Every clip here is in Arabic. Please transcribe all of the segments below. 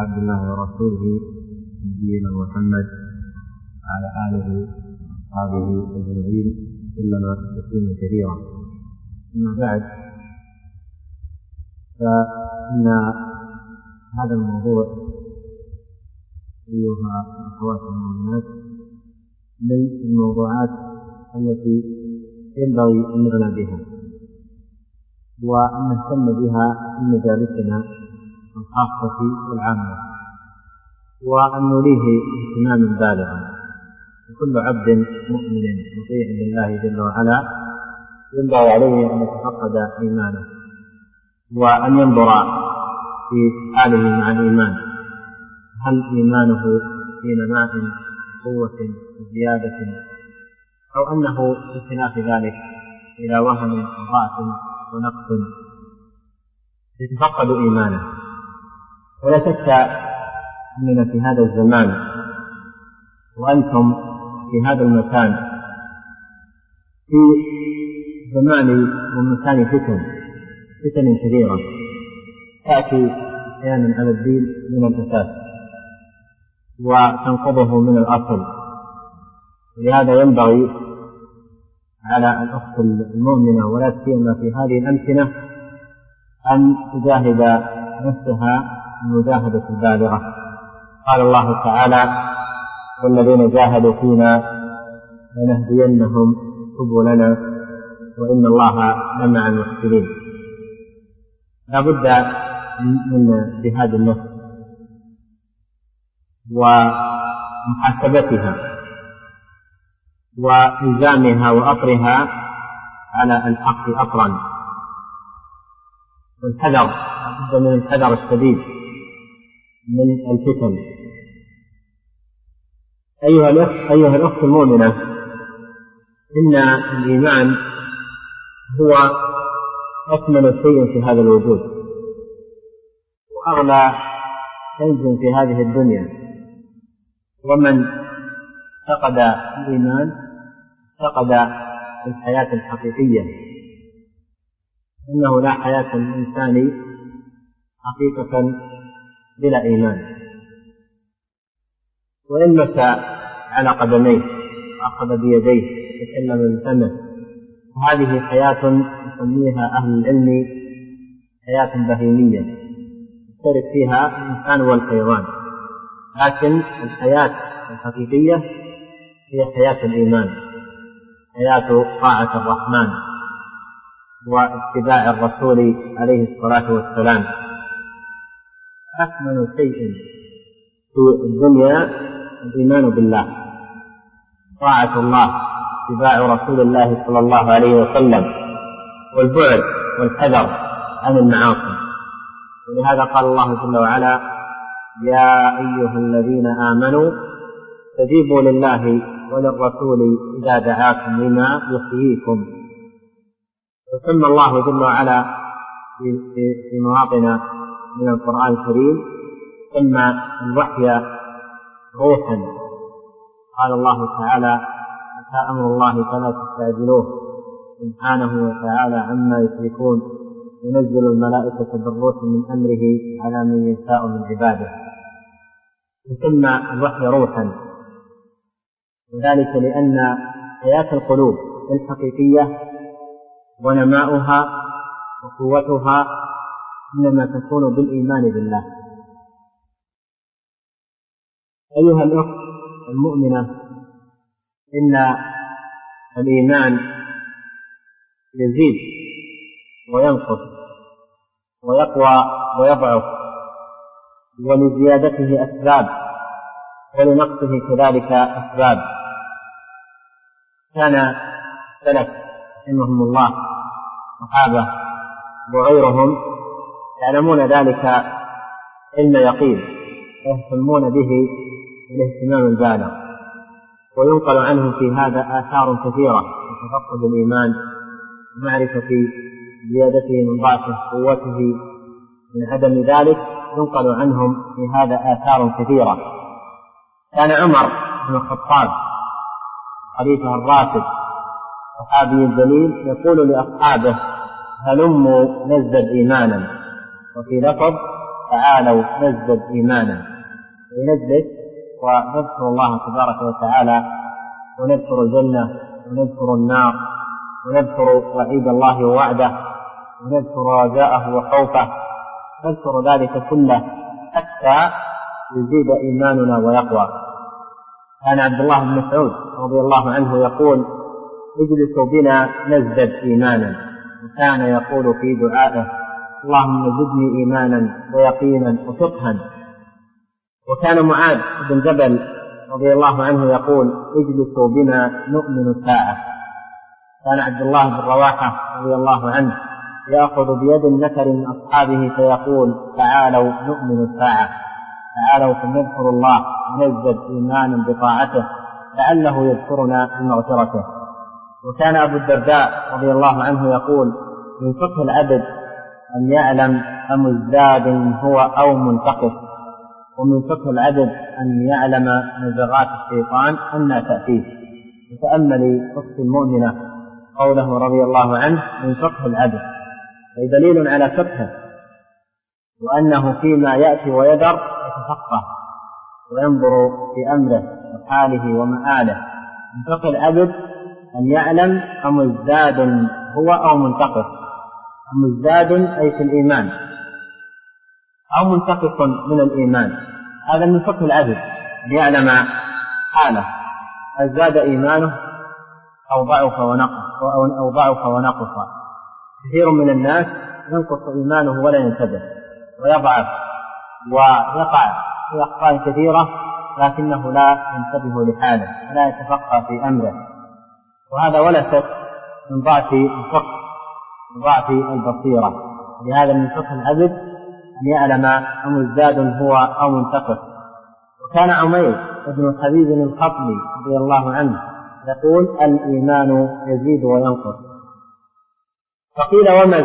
عبد الله ورسوله نبينا محمد وعلى آله وأصحابه أجمعين كلما تسليما كثيرا. أما بعد، فإن هذا الموضوع أيها الأخوات المؤمنات من الموضوعات التي ينبغي أن نعنى بها وأن نهتم بها في مجالسنا الخاصة والعامة، وأن نوليه اهتماما بالغا. وكل عبد مؤمن مطيع لله جل وعلا ينبغي عليه أن يتفقد إيمانه وأن ينظر في حاله مع الإيمان، هل إيمانه في نماء قوة وزيادة أو أنه بخلاف ذلك إلى وهن وضعف ونقص، يتفقد إيمانه. ولا شك أننا في هذا الزمان وأنتم في هذا المكان في زمان ومكان فتن كثيرة تأتي أحيانا على الدين من الأساس وتنقضه من الأصل. ولهذا ينبغي على الأخت المؤمنة ولا سيما في هذه الأمكنة أن تجاهد نفسها المجاهدة البالغة. قال الله تعالى: والذين جاهدوا فينا لنهدينهم سبلنا وإن الله لمع المحسنين. لا بد من جهاد النفس ومحاسبتها وإلزامها وأطرها على الحق أطرا، والحذر، لابد من الحذر الشديد من الفتن. أيها الأخت المؤمنة، إن الإيمان هو أكمل شيء في هذا الوجود وأغلى كنز في هذه الدنيا، ومن فقد الإيمان فقد الحياة الحقيقية، إنه لا حياة للإنسان حقيقة بلا إيمان. وإن مشى على قدميه وأخذ بيديه وتكلم بفمه، هذه حياة يسميها أهل العلم حياة بهيمية يشترك فيها الإنسان والحيوان، لكن الحياة الحقيقية هي حياة الإيمان، حياة طاعة الرحمن واتباع الرسول عليه الصلاة والسلام. أكمل شيء في الدنيا الإيمان بالله، طاعة الله، اتباع رسول الله صلى الله عليه وسلم، والبعد والحذر عن المعاصي. ولهذا قال الله جل وعلا: يا أيها الذين آمنوا استجيبوا لله وللرسول إذا دعاكم لما يحييكم. وسمى الله جل وعلا في مواطن من القرآن الكريم، سمى الوحي روحا. قال الله تعالى: أتى أمر الله فلا تستعجلوه سبحانه وتعالى عما يشركون، ينزل الملائكة بالروح من أمره على من يشاء من عباده. يسمى الوحي روحا، وذلك لأن حياة القلوب الحقيقية ونماؤها وقوتها إنما تكون بالإيمان بالله. أيها الأخت المؤمنة، إن الإيمان يزيد وينقص ويقوى ويضعف، ولزيادته أسباب ولنقصه كذلك أسباب. كان السلف رحمهم الله الصحابة وغيرهم يعلمون ذلك علم يقين ويهتمون به الاهتمام البالغ، وينقل عنهم في هذا آثار كثيرة في تفقد الإيمان ومعرفة زيادته من ضعفه، قوته من عدم ذلك، ينقل عنهم في هذا آثار كثيرة. كان عمر بن الخطاب خليفة الراشد الصحابي الجليل يقول لأصحابه: هلموا نزدد إيمانا، وفي لفظ: تعالوا نزدد إيمانا، ونجلس ونذكر الله تبارك وتعالى، ونذكر الجنة، ونذكر النار، ونذكر وعيد الله ووعده، ونذكر رجاءه وخوفه، نذكر ذلك كله حتى يزيد إيماننا ويقوى. كان عبد الله بن مسعود رضي الله عنه يقول: اجلسوا بنا نزدد إيمانا، وكان يقول في دعائه: اللهم زدني إيمانا ويقينا وفقها. وكان معاذ بن جبل رضي الله عنه يقول: اجلسوا بنا نؤمن ساعة. كان عبد الله بن رواحة رضي الله عنه يأخذ بيد النفر من أصحابه فيقول: تعالوا نؤمن ساعة، تعالوا فلنذكر الله ونزدد إيمانا بطاعته لعله يذكرنا بمغفرته. وكان أبو الدرداء رضي الله عنه يقول: من فقه العبد أن يعلم أمزداد هو أو منتقص، ومن فقه العبد أن يعلم نزغات الشيطان أن تأتيه. وتأملي أخت المؤمنة قوله رضي الله عنه: من فقه العبد، أي دليل على فقهه، وأنه فيما يأتي ويذر يتفقه وينظر في أمره وحاله ومآله. من فقه العبد أن يعلم أمزداد هو أو منتقص، مزداد أي في الإيمان، أو منتقص من الإيمان. هذا من فقه العبد، ليعلم حاله، هل زاد إيمانه أو ضعف ونقص. كثير من الناس ينقص إيمانه ولا ينتبه، ويضعف ويقع في أخطاء كثيرة، لكنه لا ينتبه لحاله ولا يتفقه في أمره، وهذا ولا شك من ضعف الفقه وضعف البصيرة. لهذا من فقه العبد أن يعلم أمزداد هو أو منتقص. وكان عمير بن حبيب الخطلي رضي الله عنه يقول: الإيمان يزيد وينقص. فقيل: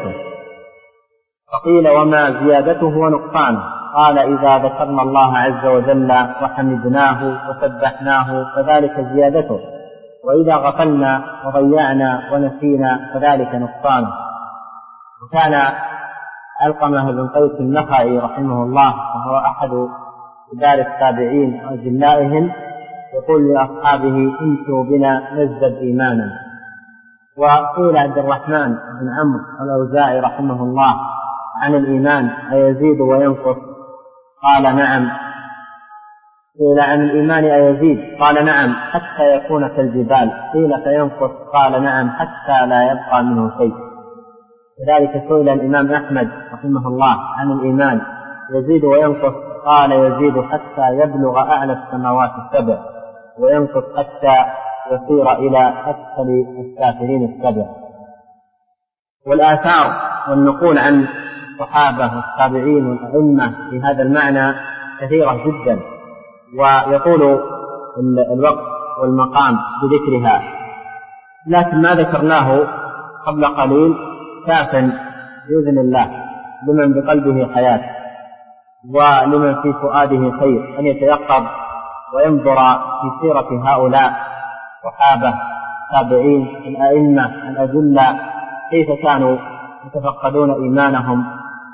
وما زيادته ونقصانه؟ قال: إذا ذكرنا الله عز وجل وحمدناه وسبحناه فذلك زيادته، وإذا غفلنا وضيعنا ونسينا فذلك نقصانه. وكان علقمة بن قيس النخعي رحمه الله، وهو أحد كبار التابعين وأجلائهم، يقول لأصحابه: امشوا بنا نزدد إيمانا. وسئل عبد الرحمن بن عمرو الأوزاعي رحمه الله عن الإيمان: أيزيد وينقص؟ قال: نعم. سئل عن الإيمان: أيزيد؟ قال: نعم، حتى يكون كالجبال. قيل: فينقص؟ قال: نعم، حتى لا يبقى منه شيء. كذلك سئل الإمام أحمد رحمه الله عن الإيمان: يزيد وينقص؟ قال: يزيد حتى يبلغ أعلى السماوات السبع، وينقص حتى يصير إلى أسفل السافلين السبع. والآثار والنقول عن الصحابة والتابعين والأئمة في هذا المعنى كثيرة جدا، ويطول الوقت والمقام بذكرها، لكن ما ذكرناه قبل قليل كاف بإذن الله لمن بقلبه حياة ولمن في فؤاده خير أن يتيقظ وينظر في سيرة هؤلاء الصحابة التابعين الأئمة الأجلة، كيف كانوا يتفقدون إيمانهم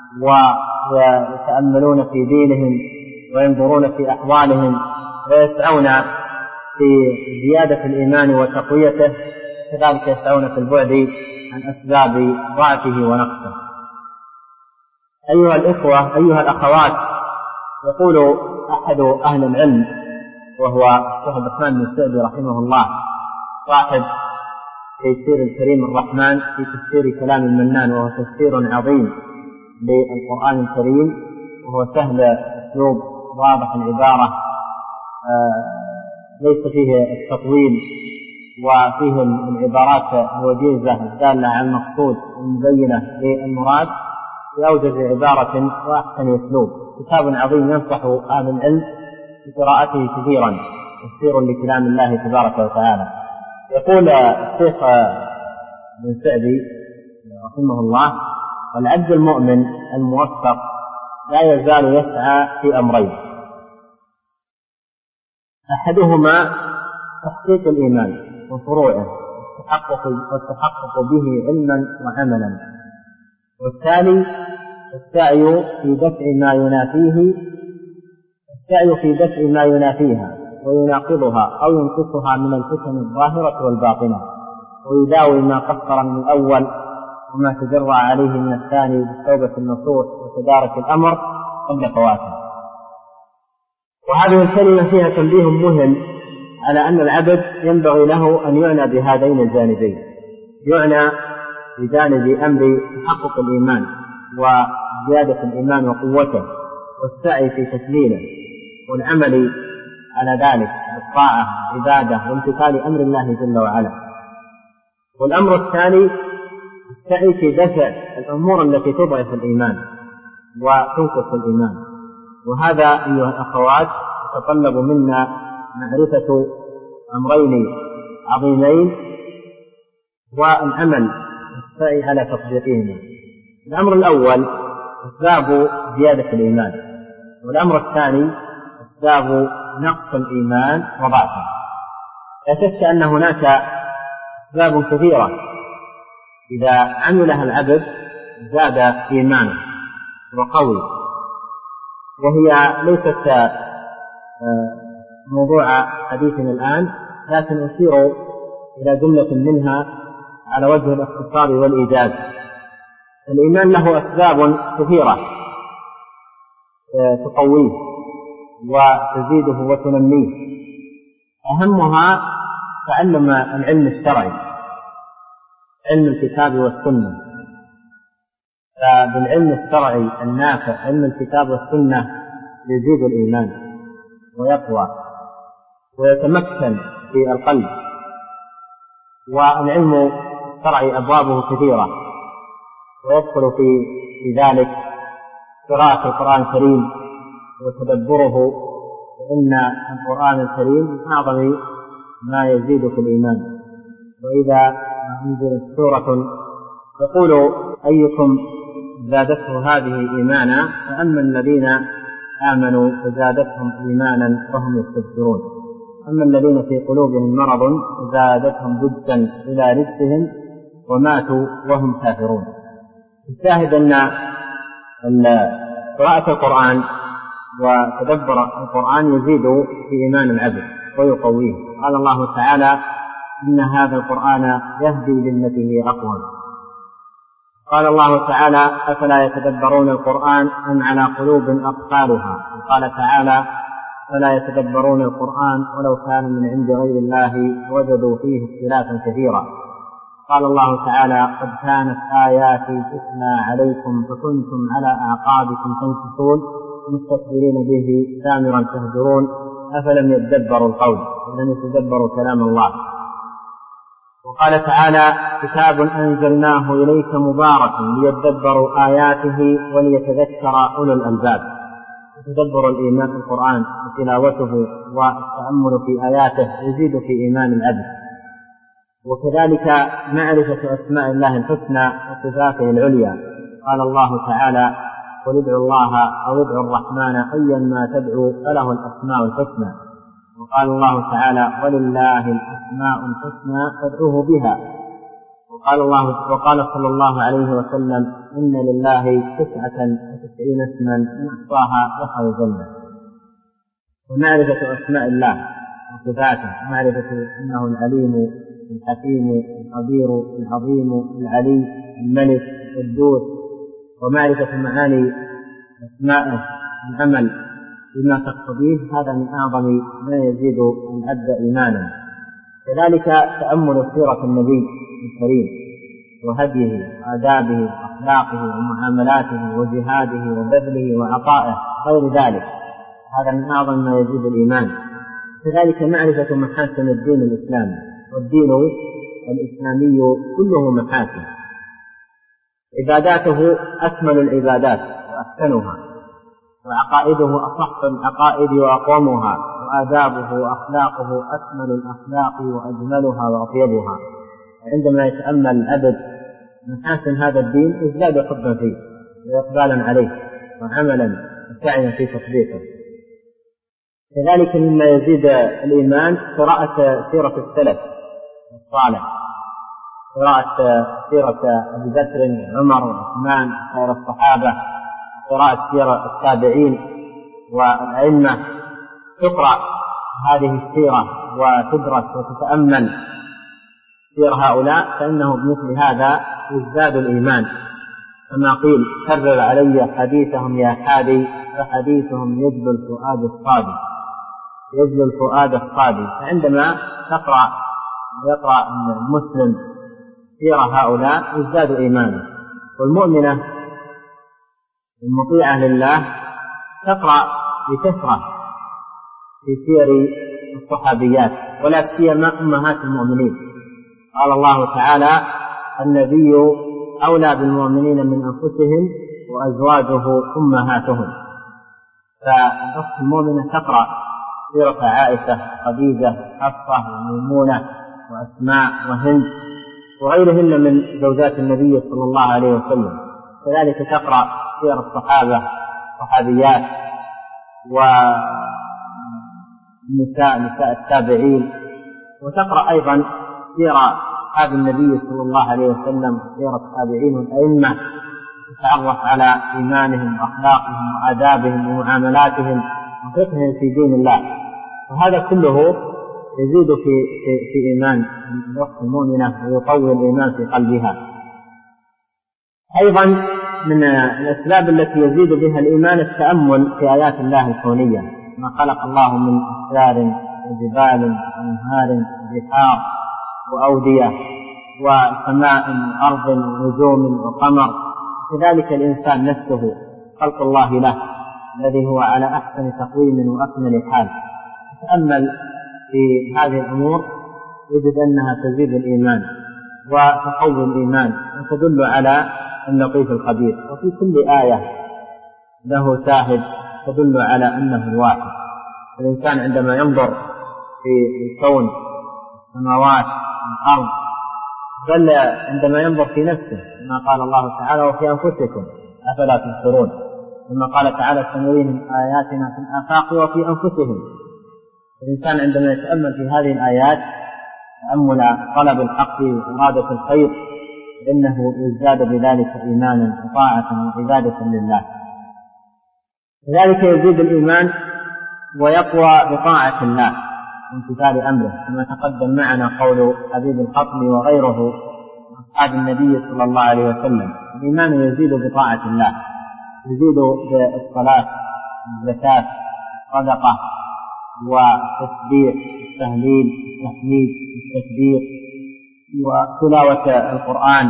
ويتأملون في دينهم وينظرون في أحوالهم ويسعون في زيادة الإيمان وتقويته، كذلك يسعون في البعد عن أسباب ضعفه ونقصه. أيها الإخوة، أيها الأخوات، يقول أحد أهل العلم وهو الشيخ عبد الرحمن بن سعدي رحمه الله صاحب تيسير الكريم الرحمن في تفسير كلام المنان، وهو تفسير عظيم للقرآن الكريم، وهو سهل أسلوب واضح العبارة، ليس فيه التطويل وفيه العبارات الوجيزة الدالة على المقصود المبينة للمراد بأوجز عبارة وأحسن أسلوب. كتاب عظيم ينصح أهل العلم بقراءته كثيرا، تفسير لكلام الله تبارك وتعالى. يقول الشيخ بن سعدي رحمه الله: والعبد المؤمن الموفق لا يزال يسعى في أمرين: أحدهما تحقيق الإيمان وفروعه والتحقق به علما وعملا، والثاني السعي في دفع ما ينافيها ويناقضها أو ينقصها من الفتن الظاهرة والباطنة، ويداوي ما قصر من الأول وما تجرى عليه من الثاني بالتوبة النصوح وتدارك الأمر قبل فواته. وهذه الكلمة فيها تنبيه مهم على أن العبد ينبغي له أن يعنى بهذين الجانبين، يعنى بجانب أمر تحقق الإيمان وزيادة الإيمان وقوته والسعي في تكميله والعمل على ذلك بالطاعة عبادة وامتثال أمر الله جل وعلا. والأمر الثاني السعي في دفع الأمور التي تضعف الإيمان وتنقص الإيمان. وهذا أيها الأخوات يتطلب منا معرفة أمرين عظيمين والعمل والسعي على تطبيقهما. الأمر الأول أسباب زيادة الإيمان، والأمر الثاني أسباب نقص الإيمان وضعفه. لا شك أن هناك أسباب كثيرة إذا عملها العبد زاد إيمانه وقوي، وهي ليست موضوع حديثنا الآن، لكن أشير إلى جملة منها على وجه الاختصار والإيجاز. الإيمان له أسباب كثيرة تقويه وتزيده وتنميه، أهمها تعلم العلم الشرعي، علم الكتاب والسنة. فبالعلم الشرعي النافع علم الكتاب والسنة يزيد الإيمان ويقوى ويتمكن في القلب. والعلم الشرعي أبوابه كثيرة، ويدخل في ذلك قراءة القرآن الكريم وتدبره، وإن القرآن الكريم من أعظم ما يزيد في الإيمان. وإذا أنزلت سورة يقول أيكم زادته هذه إيمانا، فأما الذين آمنوا فزادتهم إيمانا وهم يستبشرون، أما الذين في قلوبهم مرض فزادتهم رجسا إلى رجسهم وماتوا وهم كافرون. الشاهد أن قراءة القرآن وتدبر القرآن يزيد في إيمان العبد ويقويه. قال الله تعالى إن هذا القرآن يهدي للتي هي أقوم. قال الله تعالى أفلا يتدبرون القرآن أم على قلوب أقفالها. وقال تعالى فلا يتدبرون القرآن ولو كان من عند غير الله وجدوا فيه اختلافا كثيرا. قال الله تعالى قد كانت آياتي تتلى عليكم فكنتم على أعقابكم تنكصون مستكبرين به سامرا تهجرون أفلم يتدبروا القول ولم يتدبروا كلام الله. وقال تعالى كتاب أنزلناه إليك مبارك ليتدبروا آياته وليتذكر أولو الألباب. تدبر الإيمان في القرآن وتلاوته والتأمل في آياته يزيد في إيمان العبد. وكذلك معرفة أسماء الله الحسنى وصفاته العليا. قال الله تعالى قل ادعوا الله أو ادعوا الرحمن أيا ما تدعوا فله الأسماء الحسنى. وقال الله تعالى ولله الأسماء الحسنى فادعوه بها. وقال صلى الله عليه وسلم إن لله 99 اسما من أحصاها دخل الجنة. ومعرفة أسماء الله وصفاته، معرفة أنه العليم الحكيم القدير العظيم العلي الملك القدوس، ومعرفة معاني أسمائه العمل بما تقتضيه، هذا من أعظم ما يزيد العبد إيمانا. كذلك تأمل سيرة النبي الكريم وهديه وآدابه وأخلاقه ومعاملاته وجهاده وبذله وعطائه غير ذلك، هذا من أعظم ما يزيد الإيمان. كذلك معرفة محاسن الدين الإسلامي، والدين الإسلامي كله محاسن، عباداته أكمل العبادات وأحسنها، وعقائده أصح العقائد وأقومها، وآدابه وأخلاقه أكمل الأخلاق وأجملها وأطيبها. عندما يتأمل العبد محاسن هذا الدين ازداد حبا فيه وإقبالا عليه وعملا وسعيا في تطبيقه. كذلك مما يزيد الإيمان قراءة سيرة السلف الصالح، قراءة سيرة أبي بكر وعمر وعثمان وسائر الصحابة قراءة سير التابعين والأئمة تقرأ هذه السيرة وتدرس وتتأمل سير هؤلاء، فإنه بمثل هذا يزداد الإيمان، كما قيل: كرر علي حديثهم يا حادي، فحديثهم يجلو الفؤاد الصادي، يجلو الفؤاد الصادي. فعندما يقرأ المسلم سير هؤلاء يزداد إيمانه. والمؤمنة المطيعة لله تقرأ بكثرة في سير الصحابيات، ولا سيما أمهات المؤمنين. قال الله تعالى: النبي أولى بالمؤمنين من أنفسهم وأزواجه أمهاتهم. فالأخت المؤمنة تقرأ سيرة عائشة، خديجة، حفصة، وميمونة، وأسماء، وهند، وغيرهن من زوجات النبي صلى الله عليه وسلم. كذلك تقرأ سير الصحابة، الصحابيات، نساء التابعين، وتقرأ أيضا سير أصحاب النبي صلى الله عليه وسلم، سير التابعين والأئمة، تتعرف على إيمانهم وأخلاقهم وآدابهم ومعاملاتهم وفقههم في دين الله. وهذا كله يزيد في إيمان الأخت المؤمنة ويقوي الإيمان في قلبها. أيضا من الأسباب التي يزيد بها الإيمان التأمل في آيات الله الكونية، ما خلق الله من أشجار وجبال وأنهار وبحار وأودية وسماء وأرض ونجوم وقمر. كذلك الإنسان نفسه خلق الله له الذي هو على أحسن تقويم وأكمل حال. تأمل في هذه الأمور يجد أنها تزيد الإيمان وتقوي الإيمان وتدل على اللطيف الخبير. وفي كل آية له شاهد تدل على أنه الواحد. الإنسان عندما ينظر في الكون، السماوات، الأرض، بل عندما ينظر في نفسه، كما قال الله تعالى: وفي أنفسكم أفلا تبصرون، كما قال تعالى: سنريهم آياتنا في الآفاق وفي أنفسهم. الإنسان عندما يتأمل في هذه الآيات تأمل طلب الحق وإرادة الخير، فإنه يزداد بذلك إيمانا وطاعة وعبادة لله. لذلك يزيد الإيمان ويقوى بطاعة الله وامتثال أمره، كما تقدم معنا قول حبيب الخطمي وغيره أصحاب النبي صلى الله عليه وسلم: الإيمان يزيد بطاعة الله، يزيد بالصلاة، الزكاة، الصدقة، والتسبيح، التهليل، التحميد، التكبير، وتلاوة القرآن.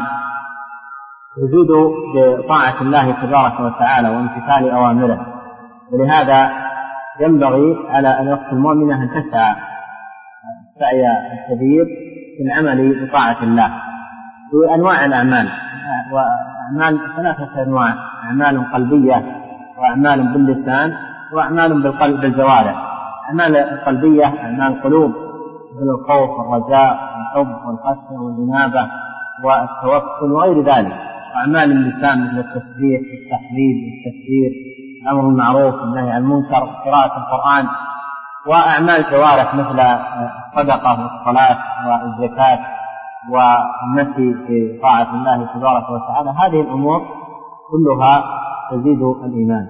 يزيد بطاعة الله تبارك وتعالى وامتثال أوامره. ولهذا ينبغي على الأخت المؤمنة أن تسعى السعي الكبير في العمل بطاعة الله بأنواع الأعمال. وأعمال ثلاثة أنواع: أعمال قلبية، وأعمال باللسان، وأعمال بالجوارح. أعمال القلبية أعمال القلوب مثل الخوف والرجاء والحب والخشية والإنابة والتوكل وغير ذلك. وأعمال اللسان مثل التسبيح والتحميد والتكبير، الأمر بالمعروف والنهي عن المنكر، قراءة القرآن. وأعمال الجوارح مثل الصدقة والصلاة والزكاة والمشي في طاعة الله تبارك وتعالى. هذه الأمور كلها تزيد الإيمان.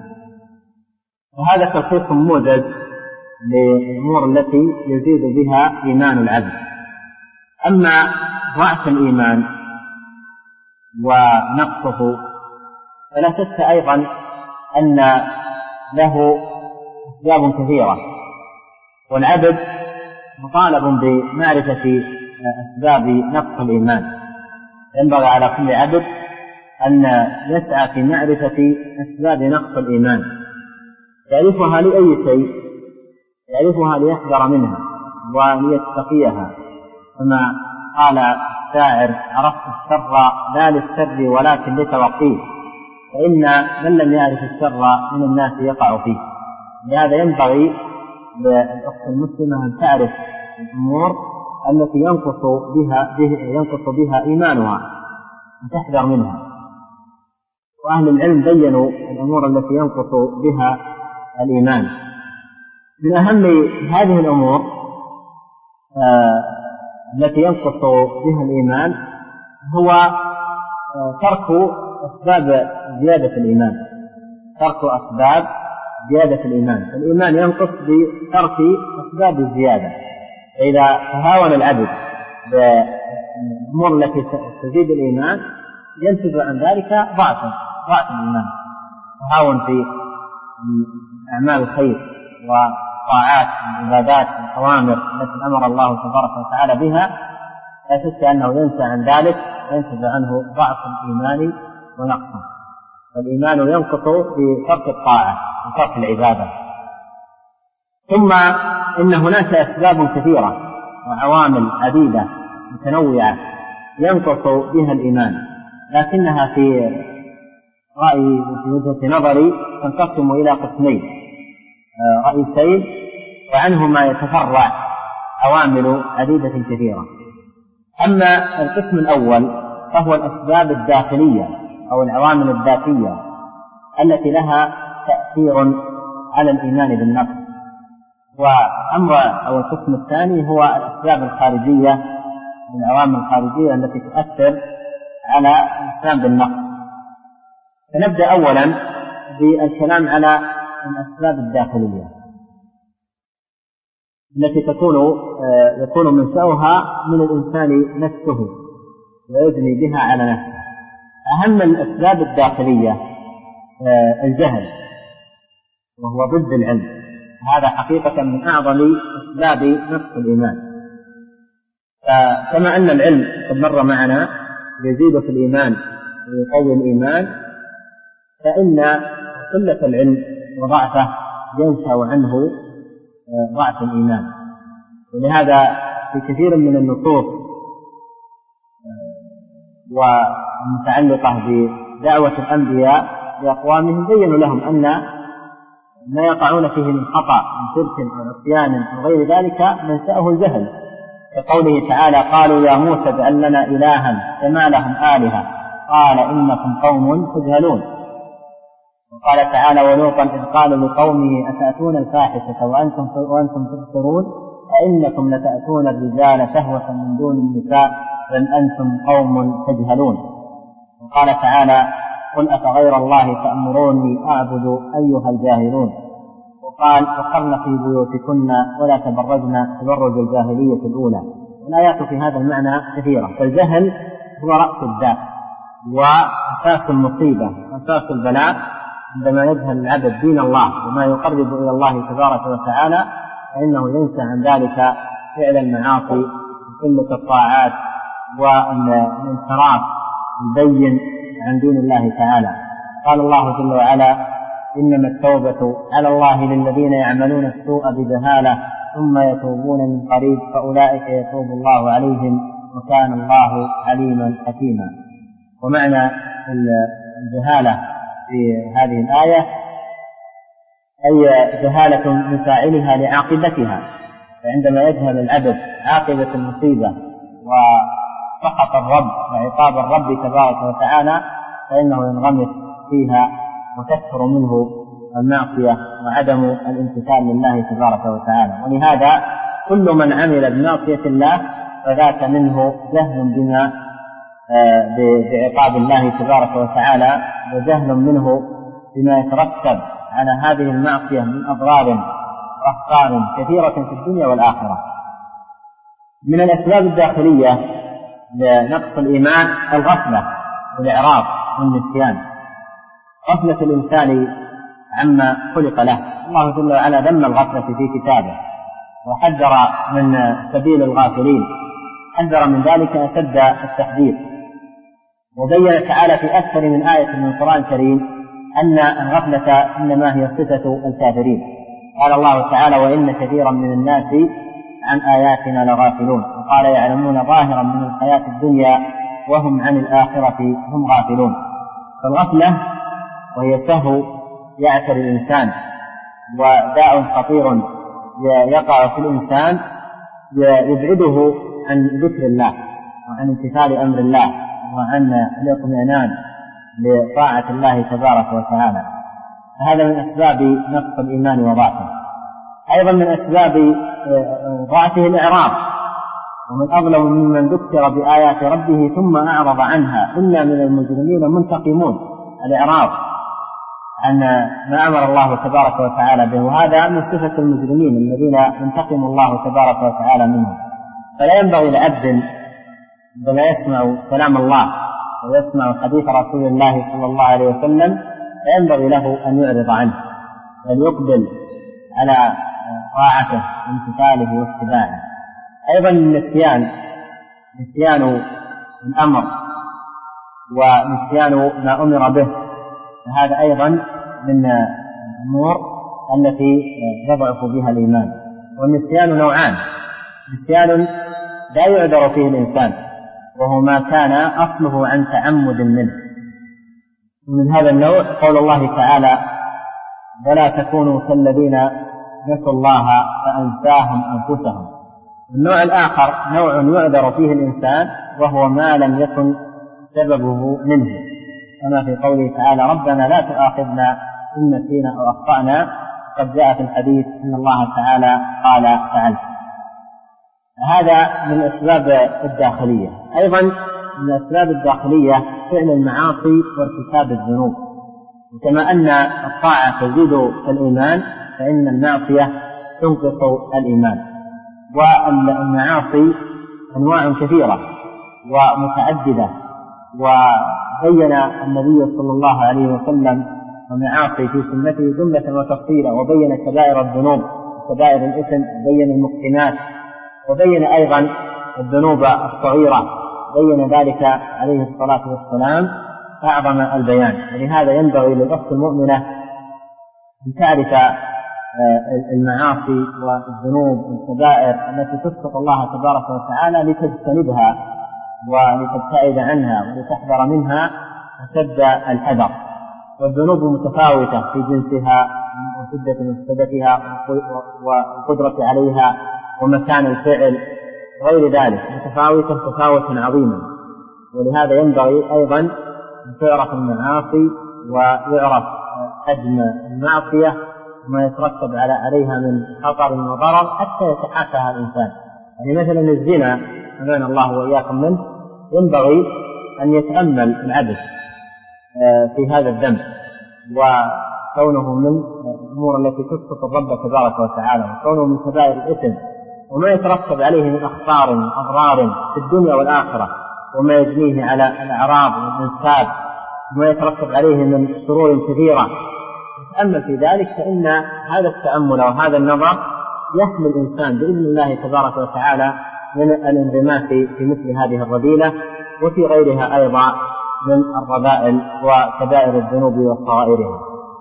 وهذا تلخيص موجز للأمور التي يزيد بها إيمان العبد. أما ضعف الإيمان ونقصه فلا شك أيضا أن له أسباب كثيرة، والعبد مطالب بمعرفة أسباب نقص الإيمان. ينبغي على كل عبد أن يسعى في معرفة أسباب نقص الإيمان، يعرفها لأي شيء، يعرفها ليحذر منها وليتقيها، كما قال الشاعر: عرفت الشر لا للشر ولكن لتوقيه، فإن من لم يعرف الشر من الناس يقع فيه. لهذا ينبغي للأخت المسلمة أن تعرف الأمور التي ينقص بها إيمانها وتحذر منها. وأهل العلم بيّنوا الأمور التي ينقص بها الإيمان. من أهم هذه الأمور التي ينقص بها الإيمان هو ترك أسباب زيادة الإيمان. ترك أسباب زيادة الإيمان. الإيمان ينقص بترك أسباب الزيادة. فإذا تهاون العبد بالأمور التي تزيد الإيمان ينتج عن ذلك ضعف الإيمان، تهاون في أعمال الخير وطاعات العبادات والأوامر التي أمر الله تبارك وتعالى بها، لا شك أنه ينسى عن ذلك وينتج عنه ضعف الإيمان ونقصه. فالإيمان ينقص بترك الطاعة وترك العبادة. ثم إن هناك أسباب كثيرة وعوامل عديدة متنوعة ينقص بها الإيمان، لكنها في رأيي وفي وجهة نظري تنقسم إلى قسمين رئيسين، وعنهما يتفرع عوامل عديدة كثيرة. أما القسم الأول فهو الأسباب الداخلية أو العوامل الذاتية التي لها تأثير على الإيمان بالنقص. أو القسم الثاني هو الأسباب الخارجية، العوامل الخارجية التي تؤثر على الإنسان بالنقص. فنبدأ أولا بالكلام على الأسباب الداخلية التي يكون منشأها من الإنسان نفسه ويجني بها على نفسه. أهم الأسباب الداخلية الجهل، وهو ضد العلم. هذا حقيقة من أعظم أسباب نقص الإيمان. فكما أن العلم قد مر معنا يزيد في الإيمان ويقوي الإيمان، فإن قلة العلم وضعفه ينشأ عنه ضعف الإيمان. ولهذا في كثير من النصوص والمتعلقة بدعوة الأنبياء لأقوامهم بيّنوا لهم أن ما يقعون فيه من خطأ من شرك أو عصيان أو غير ذلك منشأه الجهل، كقوله تعالى: قالوا يا موسى اجعل لنا إلها كما لهم آلهة قال إنكم قوم تجهلون. وقال تعالى: ولوطا إذ قال لقومه أتأتون الفاحشة وأنتم تبصرون أئنكم لتأتون الرجال شهوة من دون النساء بل أنتم قوم تجهلون. وقال تعالى: قل أفغير الله تأمروني أعبد أيها الجاهلون. وقال: وقرن في بيوتكن ولا تبرجن تبرج الجاهلية الأولى. والآيات في هذا المعنى كثيرة. فالجهل هو رأس الداء وأساس المصيبة وأساس البلاء. عندما يجهل العبد دين الله وما يقرب إلى الله تبارك وتعالى فإنه ينسى عن ذلك فعل المعاصي وقلة الطاعات والانحراف البين عن دين الله تعالى. قال الله جل وعلا: إنما التوبة على الله للذين يعملون السوء بجهالة ثم يتوبون من قريب فأولئك يتوب الله عليهم وكان الله عليما حكيما. ومعنى الجهالة في هذه الآية أي جهالة من فاعلها لعاقبتها. فعندما يجهل العبد عاقبة المصيبة وسخط الرب وعقاب الرب تبارك وتعالى فإنه ينغمس فيها وتكثر منه المعصية وعدم الامتثال لله تبارك وتعالى. ولهذا كل من عمل بمعصية الله فذاك منه جهل بعقاب الله تبارك وتعالى، وجهل منه بما يترتب على هذه المعصية من أضرار وأخطار كثيرة في الدنيا والآخرة. من الأسباب الداخلية لنقص الإيمان الغفلة والإعراض والنسيان. غفلة الإنسان عما خلق له. الله جل وعلا ذم الغفلة في كتابه وحذر من سبيل الغافلين، حذر من ذلك أشد التحذير. وبين تعالى في أكثر من آية من القرآن الكريم أن الغفلة إنما هي صفة الكافرين. قال الله تعالى: وإن كثيرا من الناس عن آياتنا لغافلون. وقال: يعلمون ظاهرا من الحياة الدنيا وهم عن الآخرة هم غافلون. فالغفلة وهي سهو يعتري الإنسان وداء خطير يقع في الإنسان يبعده عن ذكر الله وعن امتثال أمر الله وعن الاطمئنان لطاعة الله تبارك وتعالى. هذا من أسباب نقص الإيمان وضعفه. أيضا من أسباب ضعفه الإعراض. ومن أظلم ممن ذكر بآيات ربه ثم أعرض عنها إنا من المجرمين منتقمون. الإعراض عن ما أمر الله تبارك وتعالى به، وهذا من صفة المجرمين الذين ينتقم الله تبارك وتعالى منهم. فلا ينبغي لعبد عندما يسمع كلام الله ويسمع حديث رسول الله صلى الله عليه وسلم لا ينبغي له أن يعرض عنه، بل يقبل على طاعته وامتثاله واتباعه. أيضا نسيان الأمر ونسيان ما أمر به، فهذا أيضا من الأمور التي يضعف بها الإيمان. والنسيان نوعان: نسيان لا يعذر فيه الإنسان وهو ما كان أصله عن تعمد منه. ومن هذا النوع قول الله تعالى: ولا تكونوا كالذين نسوا الله فأنساهم أنفسهم. النوع الآخر نوع يعذر فيه الإنسان وهو ما لم يكن سببه منه، كما في قوله تعالى: ربنا لا تؤاخذنا إن نسينا أو أخطأنا، قد جاء في الحديث إن الله تعالى قال فعلت. هذا من الأسباب الداخلية. أيضا من الأسباب الداخلية فعل المعاصي وارتكاب الذنوب، وكما أن الطاعة تزيد الإيمان فإن المعصية تنقص الإيمان. والمعاصي أنواع كثيرة ومتعددة، وبين النبي صلى الله عليه وسلم المعاصي في سنته جملة وتفصيلا، وبين كبائر الذنوب وكبائر الإثم، وبين المحسنات، وبين أيضا الذنوب الصغيرة، بين ذلك عليه الصلاة والسلام أعظم البيان. ولهذا ينبغي للأخت المؤمنة أن تعرف المعاصي والذنوب والكبائر التي تسخط الله تبارك وتعالى لتجتنبها ولتبتعد عنها ولتحذر منها أشد الحذر. والذنوب متفاوتة في جنسها وشدة مفسدتها والقدرة عليها ومكان الفعل غير ذلك، متفاوتة تفاوتا عظيما. ولهذا ينبغي أيضا أن تعرف المعاصي ويعرف حجم المعصية وما يترتب عليها من خطر وضرر حتى يتحاشاها الإنسان. يعني مثلا الزنا أمان الله وإياكم منه، ينبغي أن يتأمل العبد في هذا الذنب، وكونه من الأمور التي تسقط الرب تبارك وتعالى، وكونه من كبائر الإثم، وما يترتب عليه من أخطار وأضرار في الدنيا والآخرة، وما يجنيه على الأعراض والأنساب، وما يترتب عليه من شرور كثيرة. يتأمل في ذلك، فإن هذا التأمل وهذا النظر يحمي الإنسان بإذن الله تبارك وتعالى من الانغماس في مثل هذه الرذيلة وفي غيرها أيضا من الرذائل وكبائر الذنوب وصغائرها.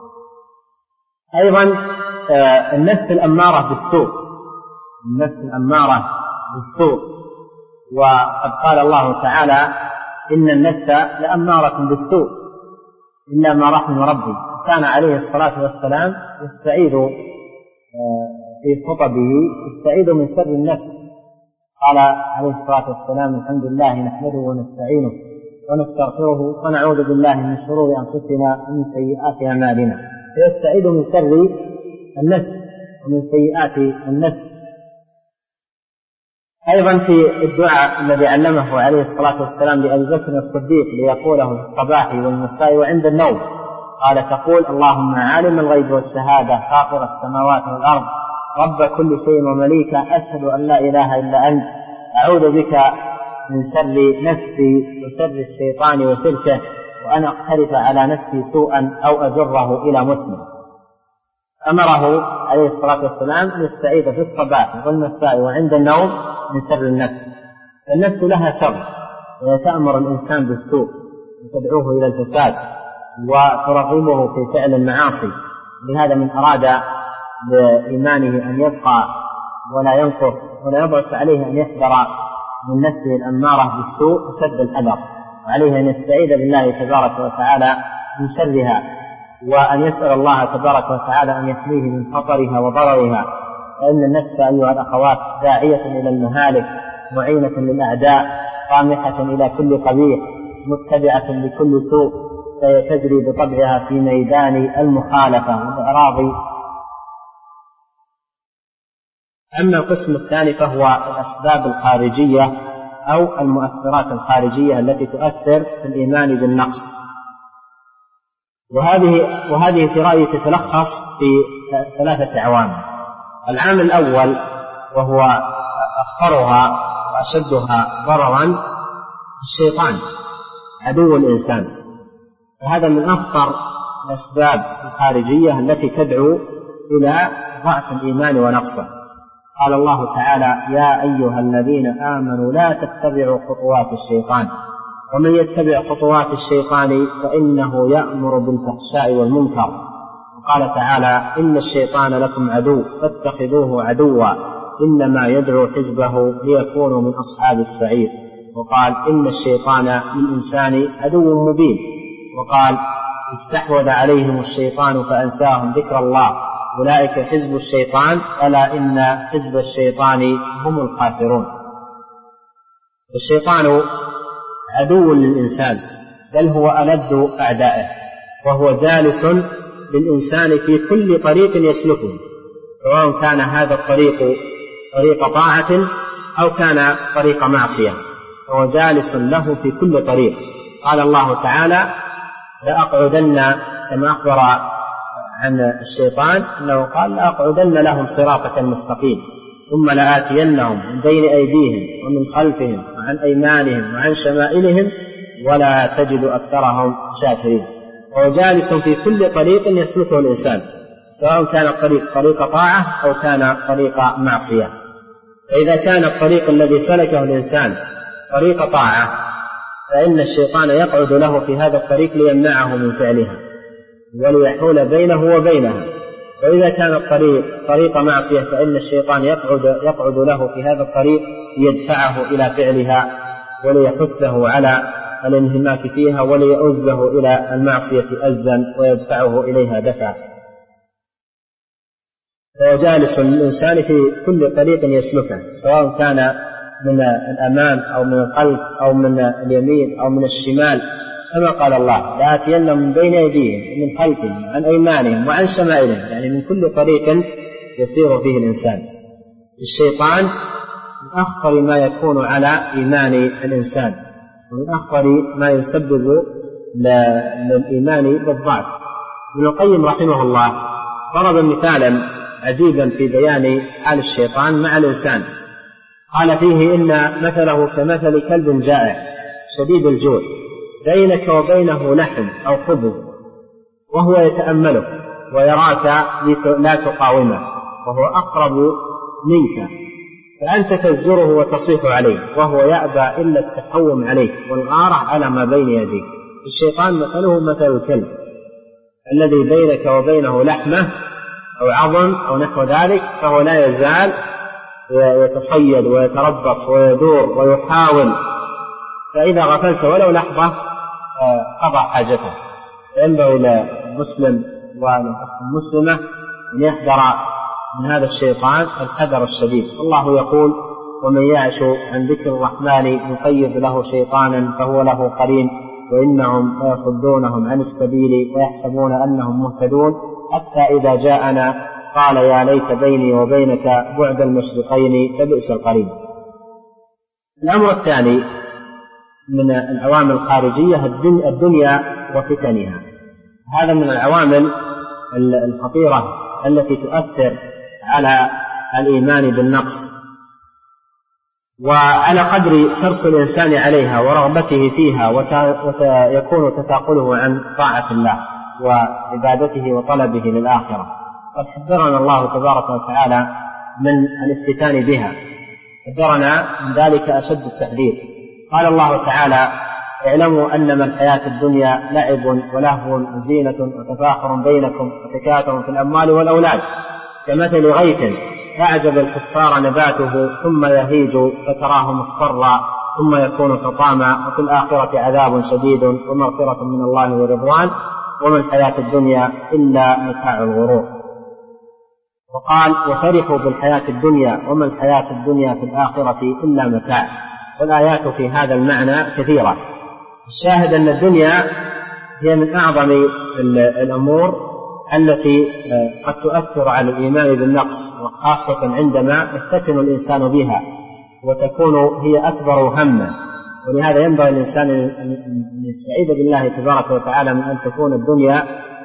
أيضا النفس الأمارة بالسوء، النفس الأمارة بالسوء، وقد قال الله تعالى: إن النفس لأمارة بالسوء إلا ما رحم ربي. كان عليه الصلاة والسلام يستعيذ في خطبه يستعيذ من شر النفس. قال عليه الصلاة والسلام: الحمد لله نحمده ونستعينه ونستغفره ونعوذ بالله من شرور أنفسنا ومن سيئات أعمالنا. فيستعيذ من شر النفس ومن سيئات النفس. أيضا في الدعاء الذي علمه عليه الصلاة والسلام لأبي بكر الصديق ليقوله في الصباح والمساء وعند النوم، قال: تقول: اللهم عالم الغيب والشهادة فاطر السماوات والأرض رب كل شيء ومليكه، أشهد أن لا إله إلا أنت، أعوذ بك من شر نفسي وشر الشيطان وشركه، وأن أقترف على نفسي سوءا أو أجره إلى مسلم. أمره عليه الصلاة والسلام أن يستعيذ في الصباح والمساء وعند النوم من شر النفس. فالنفس لها شر وتأمر الإنسان بالسوء وتدعوه إلى الفساد وترغبه في فعل المعاصي. لهذا من أراد بإيمانه أن يبقى ولا ينقص ولا يضعف عليه أن يحذر من نفسه الأمارة بالسوء أشد الحذر، وعليه أن يستعيذ بالله تبارك وتعالى من شرها، وأن يسأل الله تبارك وتعالى أن يحميه من خطرها وضررها. فإن النفس أيها الأخوات داعية إلى المهالك، معينة للأعداء، طامحة إلى كل قبيح، متبعة لكل سوء، فهي تجري بطبعها في ميدان المخالفة والإعراض. أما القسم الثاني فهو الأسباب الخارجية أو المؤثرات الخارجية التي تؤثر في الإيمان بالنقص. وهذه في رأيي تتلخص في 3 عوامل. العامل الأول وهو أخطرها وأشدها ضررا الشيطان عدو الإنسان، وهذا من أخطر الأسباب الخارجية التي تدعو إلى ضعف الإيمان ونقصه. قال الله تعالى: يا أيها الذين آمنوا لا تتبعوا خطوات الشيطان ومن يتبع خطوات الشيطان فإنه يأمر بالفحشاء والمنكر. وقال تعالى: إن الشيطان لكم عدو فاتخذوه عدوا إنما يدعو حزبه ليكونوا من أصحاب السعير. وقال: إن الشيطان للإنسان عدو مبين. وقال: استحوذ عليهم الشيطان فأنساهم ذكر الله أولئك حزب الشيطان ألا إن حزب الشيطان هم الخاسرون. الشيطان عدو للإنسان، بل هو ألد أعدائه، وهو جالس للإنسان في كل طريق يسلكه، سواء كان هذا الطريق طريق طاعة أو كان طريق معصية، فهو جالس له في كل طريق. قال الله تعالى: لأقعدن، كما أخبر عن الشيطان أنه قال: لأقعدن لهم صراطك المستقيم ثم لآتينهم من بين أيديهم ومن خلفهم وعن أيمانهم وعن شمائلهم ولا تجد أكثرهم شاكرين. وهو جالس في كل طريق يسلكه الإنسان، سواء كان الطريق طريق طاعة أو كان طريق معصية. فإذا كان الطريق الذي سلكه الإنسان طريق طاعة فإن الشيطان يقعد له في هذا الطريق ليمنعه من فعلها وليحول بينه وبينها. وإذا كان الطريق طريق معصية فإن الشيطان يقعد له في هذا الطريق ليدفعه إلى فعلها وليحثه على الانهماك فيها وليؤزه إلى المعصية أزا ويدفعه إليها دفعا. فهو جالس الإنسان في كل طريق يسلكه، سواء كان من الأمام أو من الخلف أو من اليمين أو من الشمال، كما قال الله: لآتينهم من بين أيديهم ومن خلفهم وعن أيمانهم وعن شمائلهم، يعني من كل طريق يسير فيه الإنسان. الشيطان من أخطر ما يكون على إيمان الإنسان، ومن أخطر ما يسبب للإيمان بالضعف. ابن القيم رحمه الله ضرب مثالا عجيبا في بيان حال الشيطان مع الإنسان. قال فيه: إن مثله كمثل كلب جائع شديد الجوع بينك وبينه لحم أو خبز وهو يتأملك ويراك لا تقاومه وهو أقرب منك، فأنت تزجره وتصيح عليه وهو يأبى إلا التحوم عليه والغارة على ما بين يديه. الشيطان مثله مثل الكلب الذي بينك وبينه لحمة أو عظم أو نحو ذلك، فهو لا يزال يتصيد ويتربص ويدور ويحاول، فإذا غفلت ولو لحظة قضى حاجته. فينبغي للمسلم والمسلمة أن يحذر من هذا الشيطان الحذر الشديد. الله يقول: ومن يعش عن ذكر الرحمن يقيض له شيطانا فهو له قرين وإنهم ليصدونهم عن السبيل ويحسبون أنهم مهتدون حتى إذا جاءنا قال يا ليت بيني وبينك بعد المشرقين فبئس القرين. الأمر الثاني من العوامل الخارجية الدنيا وفتنها. هذا من العوامل الخطيرة التي تؤثر على الإيمان بالنقص، وعلى قدر حرص الإنسان عليها ورغبته فيها ويكون تثاقله عن طاعة الله وعبادته وطلبه للآخرة. قد حذرنا الله تبارك وتعالى من الافتتان بها، حذرنا من ذلك أشد التحذير. قال الله تعالى: اعلموا أنما الحياة الدنيا لعب ولهو وزينة وتفاخر بينكم وتكاثر في الأموال والأولاد كمثل غيث أعجب الكفار نباته ثم يهيج فتراه مصفرا ثم يكون حطاما وفي الآخرة عذاب شديد ومغفرة من الله ورضوان وما الحياة الدنيا إلا متاع الغرور. وقال: وفرحوا بالحياة الدنيا وما الحياة الدنيا في الآخرة إلا متاع. والآيات في هذا المعنى كثيرة. الشاهد أن الدنيا هي من أعظم الأمور التي قد تؤثر على الإيمان بالنقص، وخاصة عندما يفتتن الإنسان بها وتكون هي أكبر همه. ولهذا ينبغي الإنسان أن يستعيذ بالله تبارك وتعالى من أن تكون الدنيا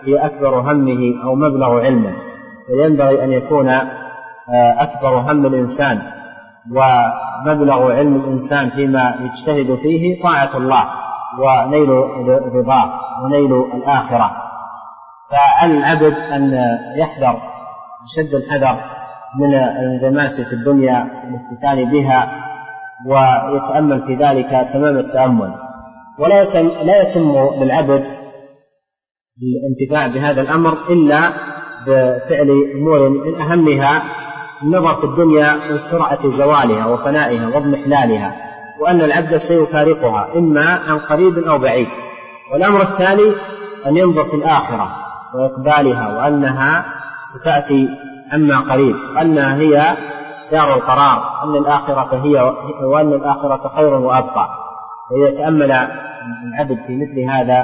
هي أكبر همه أو مبلغ علمه، فينبغي أن يكون أكبر هم الإنسان ومبلغ علم الإنسان فيما يجتهد فيه طاعة الله ونيل رضاه ونيل الآخرة. فعلى العبد أن يحذر أشد الحذر من الانغماس في الدنيا والافتتان بها، ويتأمل في ذلك تمام التأمل. ولا يتم للعبد الانتفاع بهذا الأمر إلا بفعل أمور من أهمها النظر في الدنيا وسرعة زوالها وفنائها واضمحلالها، وأن العبد سيفارقها إما عن قريب أو بعيد. والأمر الثاني أن ينظر في الآخرة وإقبالها، وأنها ستأتي عما قريب، وأنها هي دار القرار، وأن الآخرة خير وأبقى. وإذا تأمل العبد في مثل هذا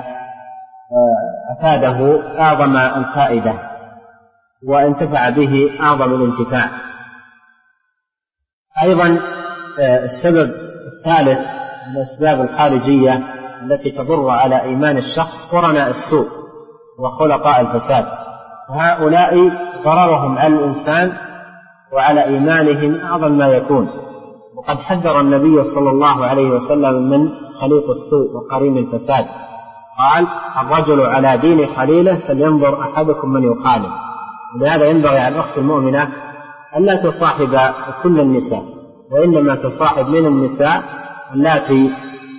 أفاده أعظم الفائدة وانتفع به أعظم الانتفاع. أيضا السبب الثالث من الأسباب الخارجية التي تضر على إيمان الشخص قرناء السوء وخلطاء الفساد، وهؤلاء ضررهم على الإنسان وعلى إيمانهم أعظم ما يكون. وقد حذر النبي صلى الله عليه وسلم من خليط السوء وقرين الفساد، قال: الرجل على دين خليله فلينظر أحدكم من يخالف. ولهذا ينبغي على الأخت المؤمنة أن لا تصاحب كل النساء، وإنما تصاحب من النساء التي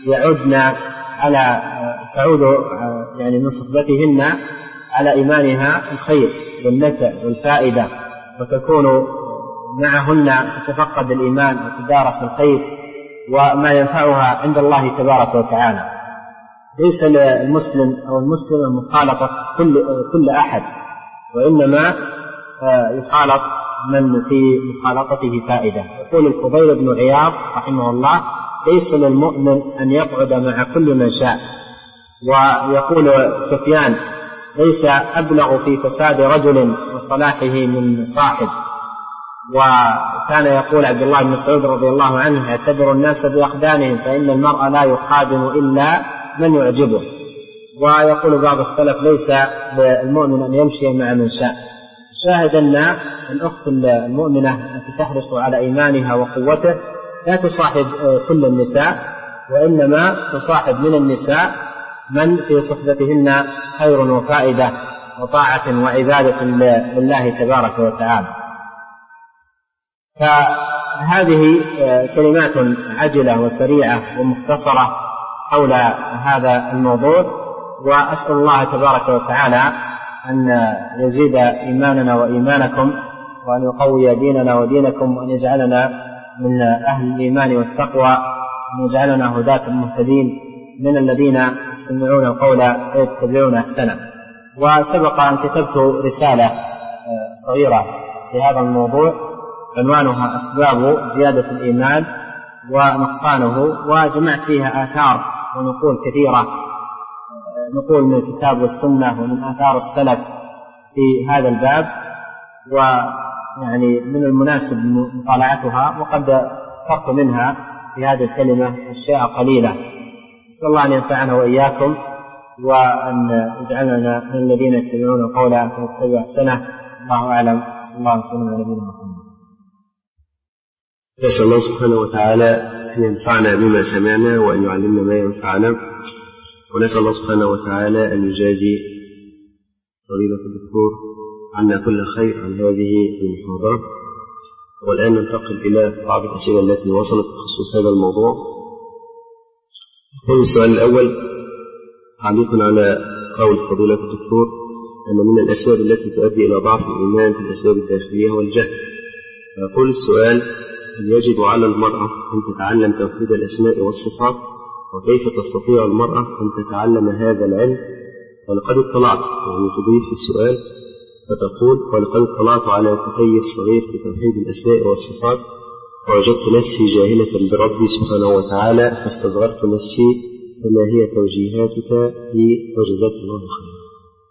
تعود يعني من صحبتهن على إيمانها الخير والنفع والفائدة، وتكون معهن تتفقد الإيمان وتدارس الخير وما ينفعها عند الله تبارك وتعالى. ليس للمسلم أو المسلمة مخالطة كل أحد، وإنما يخالط من في مخالطته فائدة. يقول الفضيل بن عياض رحمه الله: ليس للمؤمن أن يقعد مع كل من شاء. ويقول سفيان: ليس أبلغ في فساد رجل وصلاحه من صاحب. وكان يقول عبد الله بن مسعود رضي الله عنه: اعتبروا الناس بأقدانهم فإن المرء لا يخادم إلا من يعجبه. ويقول بعض السلف: ليس للمؤمن أن يمشي مع من شاء. شاهد أن الأخت المؤمنة التي تحرص على إيمانها وقوته لا تصاحب كل النساء، وإنما تصاحب من النساء من في صحبتهن خير وفائدة وطاعة وعبادة لله تبارك وتعالى. فهذه كلمات عجلة وسريعة ومختصرة حول هذا الموضوع، وأسأل الله تبارك وتعالى أن يزيد إيماننا وإيمانكم، وأن يقوي ديننا ودينكم، وأن يجعلنا من أهل الإيمان والتقوى، وأن يجعلنا هداة مهتدين من الذين يستمعون القول ويتبعون أحسنه. وسبق أن كتبت رسالة صغيرة في هذا الموضوع عنوانها أسباب زيادة الإيمان ونقصانه، وجمعت فيها آثار ونقول كثيرة، نقول من الكتاب والسنة ومن آثار السلف في هذا الباب، ويعني من المناسب مطالعتها، وقد ذكرت منها في هذه الكلمة أشياء قليلة. نسأل الله أن ينفعنا وإياكم، وأن يجعلنا من الذين يتبعون القول فيتبعوا أحسنه. الله أعلم. صلى الله عليه وسلم على نبينا محمد. نسأل الله سبحانه وتعالى أن ينفعنا بما سمعنا وأن يعلمنا ما ينفعنا، ونسأل الله سبحانه وتعالى أن يجازي فضيلة الدكتور عنا كل خير عن هذه المحاضرة. والآن ننتقل إلى بعض الأسئلة التي وصلت بخصوص هذا الموضوع. السؤال الأول تعليق على قول فضيلة الدكتور أن من الأسباب التي تؤدي إلى ضعف الإيمان في الأسباب الداخلية والجهل. فيقول السؤال: هل يجب على المرأة أن تتعلم توحيد الأسماء والصفات؟ وكيف تستطيع المرأة أن تتعلم هذا العلم؟ ولقد اطلعت، يعني تضيف في السؤال فتقول: ولقد اطلعت على كتيب صغير في توحيد الأسماء والصفات، ووجدت نفسي جاهلة بربي سبحانه وتعالى، فاستصغرت نفسي، فما هي توجيهاتك لي؟ وجزاك الله خيرا.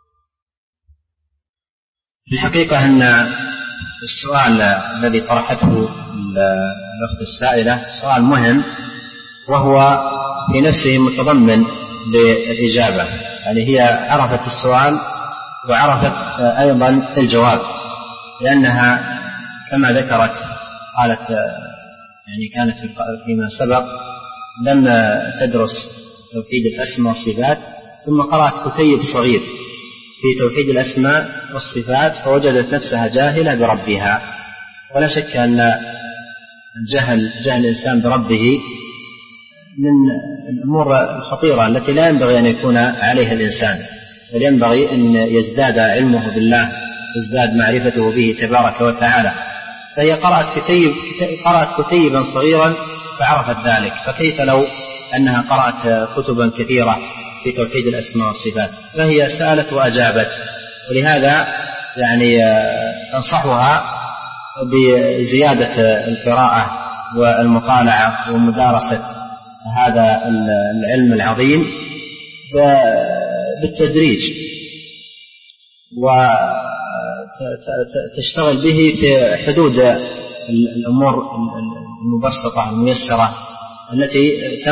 في الحقيقة أن السؤال الذي طرحته الأخت السائلة سؤال مهم، وهو في نفسه متضمن للإجابة. يعني هي عرفت السؤال وعرفت أيضا الجواب، لأنها كما ذكرت قالت يعني كانت فيما سبق لما تدرس توحيد الأسماء والصفات ثم قرأت كتيب صغير في توحيد الأسماء والصفات فوجدت نفسها جاهلة بربها. ولا شك أن جهل الإنسان بربه من الأمور الخطيرة التي لا ينبغي أن يكون عليها الإنسان، بل ينبغي أن يزداد علمه بالله، يزداد معرفته به تبارك وتعالى. فهي قرأت كتيبا صغيرا فعرفت ذلك، فكيف لو أنها قرأت كتبا كثيرة في توحيد الأسماء والصفات؟ فهي سألت وأجابت. ولهذا يعني أنصحها بزيادة القراءة والمطالعة ومدارسة هذا العلم العظيم بالتدريج، وتشتغل به في حدود الأمور المبسطة الميسرة التي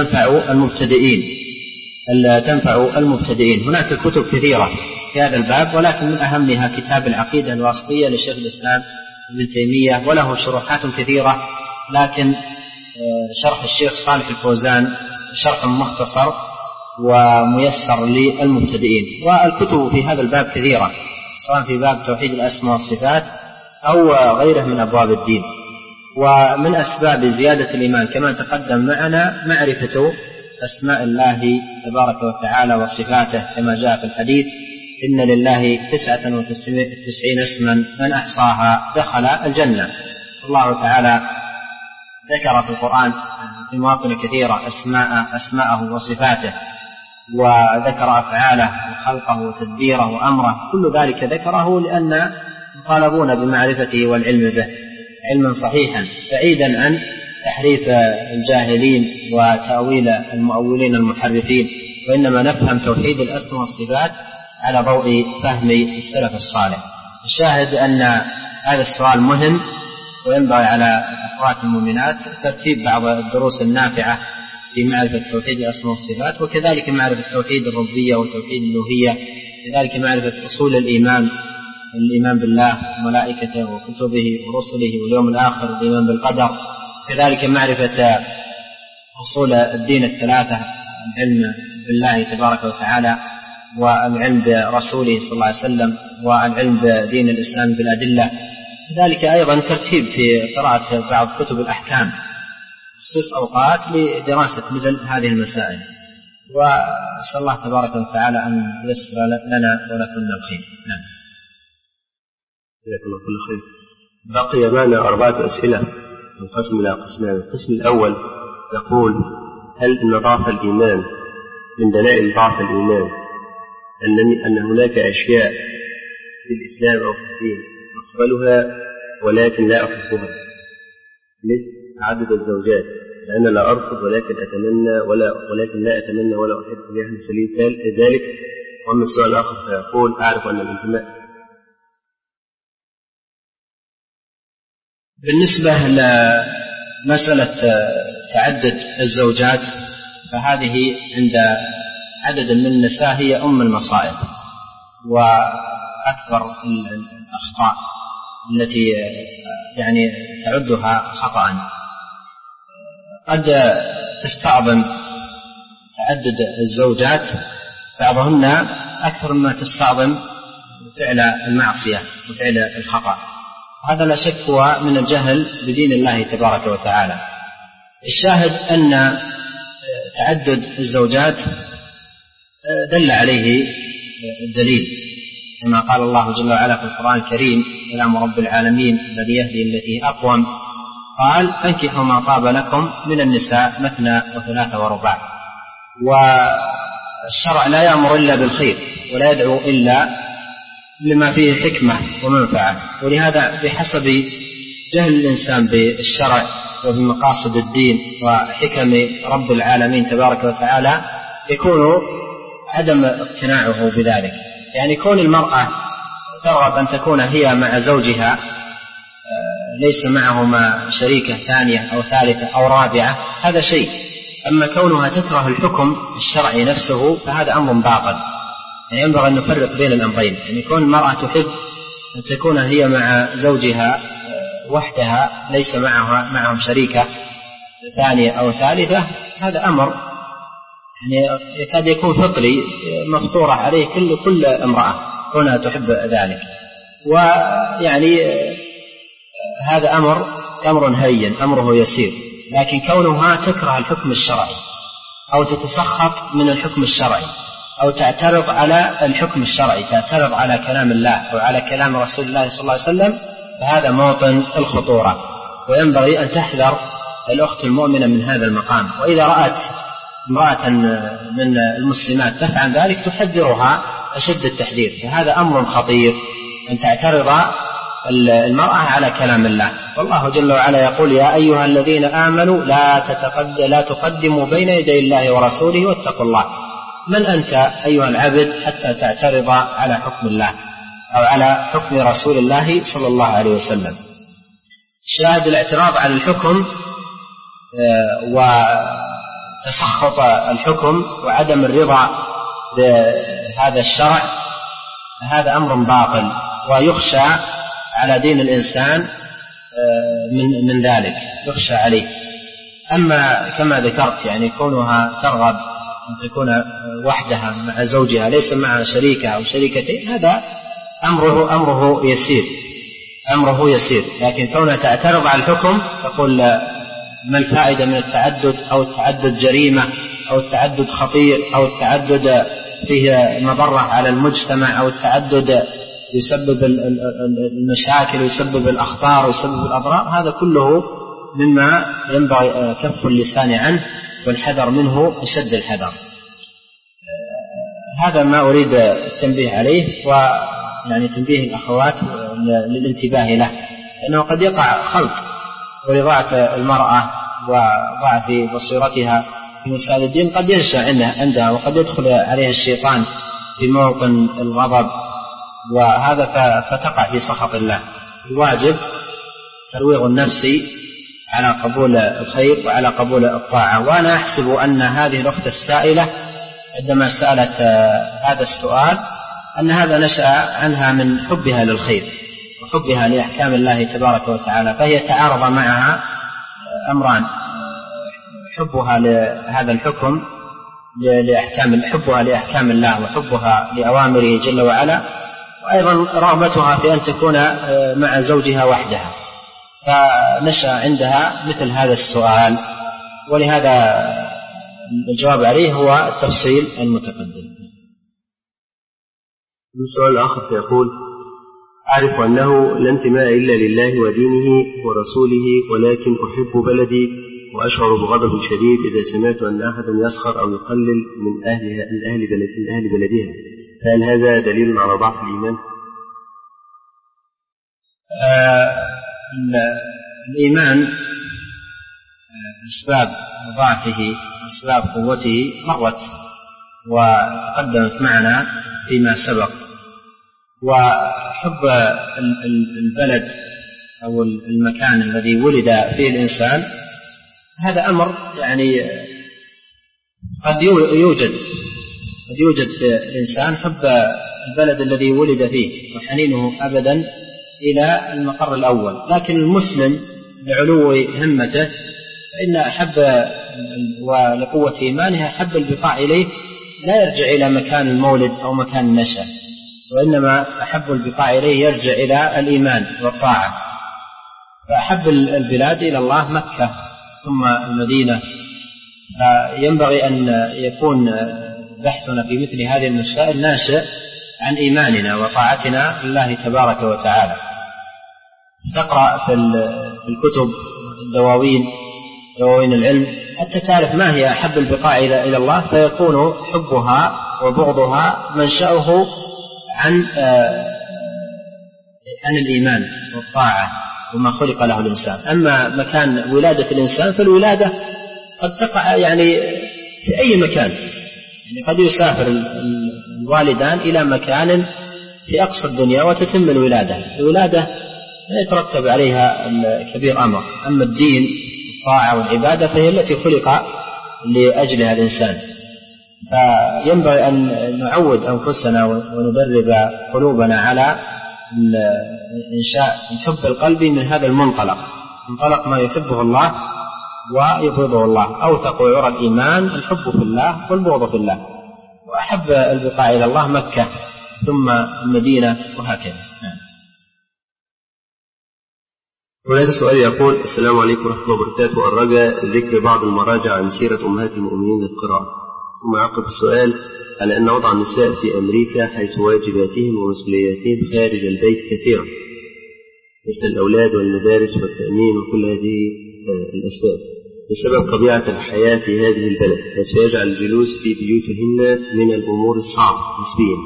تنفع المبتدئين. هناك كتب كثيرة في هذا الباب، ولكن من أهمها كتاب العقيدة الواسطية لشيخ الإسلام ابن تيمية، وله شروحات كثيرة، لكن شرح الشيخ صالح الفوزان شرح مختصر وميسر للمبتدئين. والكتب في هذا الباب كثيرة، سواء في باب توحيد الأسماء والصفات أو غيره من أبواب الدين. ومن أسباب زيادة الإيمان كما تقدم معنا معرفة أسماء الله تبارك وتعالى وصفاته، كما جاء في الحديث: إن لله 99 اسما من أحصاها دخل الجنة. الله تعالى ذكر في القرآن في مواطن كثيرة أسماءه وصفاته، وذكر أفعاله وخلقه وتدبيره وأمره، كل ذلك ذكره لأن يطالبون بمعرفته والعلم به علما صحيحا، بعيدا عن تحريف الجاهلين وتأويل المؤولين المحرفين، وإنما نفهم توحيد الأسماء والصفات على ضوء فهم السلف الصالح. الشاهد أن هذا السؤال مهم، وينبغي على أخوات المؤمنات ترتيب بعض الدروس النافعة في معرفة توحيد الأسماء والصفات، وكذلك معرفة توحيد الربوبية وتوحيد الألوهية، كذلك معرفة أصول الإيمان بالله وملائكته وكتبه ورسله واليوم الآخر والإيمان بالقدر، كذلك معرفة أصول الدين الثلاثة: العلم بالله تبارك وتعالى، والعلم برسوله صلى الله عليه وسلم، والعلم بدين الإسلام بالأدلة. كذلك أيضا ترتيب في قراءة بعض كتب الأحكام، خصوص أوقات لدراسة مثل هذه المسائل. وأسأل الله تبارك وتعالى أن ييسر لنا ولكم الخير. نعم. جزاكم الله كل خير. بقي معنا 4 أسئلة تنقسم إلى قسمين. القسم الأول يقول: هل إن ضعف الإيمان من دلائل ضعف الإيمان أن هناك أشياء في الإسلام أو في الدين أقبلها ولكن لا أحبها، مثل تعدد الزوجات، لأن لا أرفض ولكن أتمنى ولكن لا أتمنى ولا أحب لأهل سبيل ذلك. وأما السؤال الآخر فيقول: أعرف أن الانتماء. بالنسبة لمسألة تعدد الزوجات فهذه عند عدد من النساء هي أم المصائب وأكبر الأخطاء التي يعني تعدها خطأ. قد تستعظم تعدد الزوجات بعضهن أكثر مما تستعظم فعل المعصية وفعل الخطأ، هذا لا شك هو من الجهل بدين الله تبارك وتعالى. الشاهد أن تعدد الزوجات دل عليه الدليل، كما قال الله جل وعلا في القرآن الكريم: كلام رب العالمين الذي يهدي التي أقوم، قال: فانكحوا ما طاب لكم من النساء مثنى وثلاث ورباع. والشرع لا يأمر إلا بالخير ولا يدعو إلا لما فيه حكمة ومنفعة، ولهذا بحسب جهل الإنسان بالشرع وبمقاصد الدين وحكم رب العالمين تبارك وتعالى يكون عدم اقتناعه بذلك. يعني كون المرأة ترغب أن تكون هي مع زوجها ليس معهما شريكة ثانية أو ثالثة أو رابعة هذا شيء، أما كونها تكره الحكم الشرعي نفسه فهذا أمر باطل. يعني ينبغي أن نفرق بين الأمرين. يعني يكون المرأة تحب أن تكون هي مع زوجها وحدها ليس معهم شريكة ثانية أو ثالثة، هذا أمر يعني يكاد يكون فطري مفطورة عليه كل امرأة كونها تحب ذلك. ويعني هذا أمر هين، أمره يسير. لكن كونها تكره الحكم الشرعي أو تتسخط من الحكم الشرعي أو تعترض على الحكم الشرعي، تعترض على كلام الله أو على كلام رسول الله صلى الله عليه وسلم، فهذا موطن الخطورة، وينبغي أن تحذر الأخت المؤمنة من هذا المقام. وإذا رأت امرأة من المسلمات تفعل ذلك تحذرها أشد التحذير، فهذا أمر خطير أن تعترض المرأة على كلام الله. والله جل وعلا يقول: يا أيها الذين آمنوا لا تقدموا بين يدي الله ورسوله واتقوا الله. من أنت أيها العبد حتى تعترض على حكم الله أو على حكم رسول الله صلى الله عليه وسلم؟ شاهد الاعتراض على الحكم وتسخط الحكم وعدم الرضا بهذا الشرع، هذا أمر باطل، ويخشى على دين الإنسان من ذلك، يخشى عليه. أما كما ذكرت يعني كونها ترغب أن تكون وحدها مع زوجها ليس مع شريكة أو شريكتين، هذا أمره يسير. لكن كونها تعترض على الحكم تقول ما الفائدة من التعدد، أو التعدد جريمة، أو التعدد خطير، أو التعدد فيه مضرة على المجتمع، أو التعدد يسبب المشاكل ويسبب الأخطار ويسبب الأضرار، هذا كله مما ينبغي كف اللسان عنه والحذر منه أشد الحذر. هذا ما أريد التنبيه عليه، ويعني تنبيه الأخوات للانتباه له، لأنه قد يقع خلط ورضاعة المرأة وضعف بصيرتها في مسائل الدين قد ينشأ عندها، وقد يدخل عليها الشيطان في موطن الغضب، وهذا فتقع في سخط الله. الواجب ترويغ النفس على قبول الخير وعلى قبول الطاعة. وأنا أحسب أن هذه الأخت السائلة عندما سألت هذا السؤال أن هذا نشأ عنها من حبها للخير وحبها لأحكام الله تبارك وتعالى، فهي تعارض معها أمران: حبها لهذا الحكم حبها لأحكام الله وحبها لأوامره جل وعلا، وأيضا رغبتها في أن تكون مع زوجها وحدها، فنشأ عندها مثل هذا السؤال، ولهذا الجواب عليه هو التفصيل المتقدم. السؤال الآخر يقول: أعرف أنه لا انتماء إلا لله ودينه ورسوله، ولكن أحب بلدي وأشعر بغضب شديد إذا سمعت أن أحد يسخر أو يقلل من أهل بلدها، فهل هذا دليل على ضعف الإيمان؟ الإيمان أسباب ضعفه أسباب قوته مرت وتقدمت معنا فيما سبق، وحب البلد أو المكان الذي ولد فيه الإنسان هذا أمر يعني قد يوجد في الإنسان حب البلد الذي ولد فيه وحنينه أبدا إلى المقر الأول، لكن المسلم لعلو همته فإن أحب ولقوة إيمانها حب البقاء إليه لا يرجع إلى مكان المولد أو مكان النشأ، وإنما أحب البقاء إليه يرجع إلى الإيمان والطاعة. فأحب البلاد إلى الله مكة ثم المدينة، فينبغي أن يكون بحثنا في مثل هذه المسائل ناشئ عن إيماننا وطاعتنا لله تبارك وتعالى. تقرأ في الكتب دواوين العلم حتى تعرف ما هي أحب البقاء إلى الله، فيكون حبها وبغضها منشأه عن الإيمان والطاعة وما خلق له الإنسان. أما مكان ولادة الإنسان فالولادة قد تقع يعني في أي مكان، يعني قد يسافر الوالدان إلى مكان في أقصى الدنيا وتتم الولادة لا يترتب عليها الكبير أمر. أما الدين الطاعة والعبادة فهي التي خلق لأجلها الإنسان. فينبغي أن نعود أنفسنا وندرب قلوبنا على إنشاء الحب القلبي من هذا المنطلق ما يحبه الله ويبغضه الله. أوثق عرى الإيمان الحب في الله والبغض في الله، وأحب البقاع إلى الله مكة ثم المدينة وهكذا. هناك سؤال يقول: السلام عليكم ورحمة الله وبركاته، الرجاء ذكر بعض المراجع عن سيرة أمهات المؤمنين للقراءة. ثم يعقب السؤال على أن وضع النساء في أمريكا حيث واجباتهم ومسؤولياتهم خارج البيت كثيرة مثل الأولاد والمدارس والتأمين وكل هذه الأسباب بسبب طبيعة الحياة في هذه البلد، حيث يجعل الجلوس في بيوتهن من الأمور الصعبة نسبيا،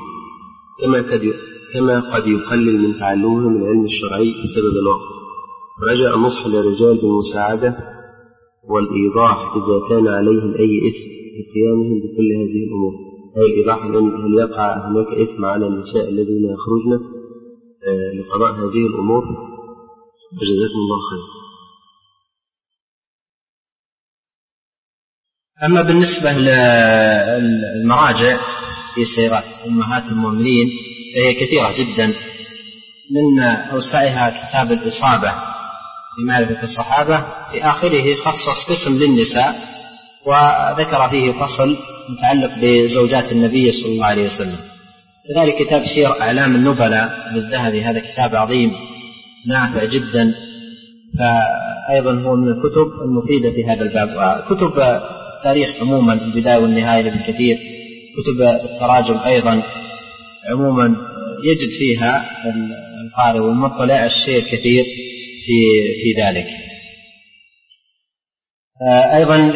كما قد يقلل من تعلمهم العلم الشرعي بسبب الوقت. رجاء النصح للرجال بالمساعدة والإيضاح إذا كان عليهم أي إثم بقيامهم بكل هذه الأمور. أي الإيضاح هل يقع هناك إثم على النساء الذين يخرجن لقضاء هذه الأمور؟ فجزاكم الله خير. أما بالنسبة للمراجع في سيرة أمهات المؤمنين فهي كثيرة جدا، من أوسعها كتاب الإصابة في معرفة الصحابة، في آخره خصص قسم للنساء وذكر فيه فصل متعلق بزوجات النبي صلى الله عليه وسلم. كذلك كتاب سير أعلام النبلاء للذهبي، هذا كتاب عظيم نافع جدا، فأيضا هو من الكتب المفيدة في هذا الباب. وكتب تاريخ عموما البداية والنهاية لابن كثير، كتب التراجم أيضا عموما يجد فيها القارئ والمطلع الشيء الكثير في ذلك. أيضا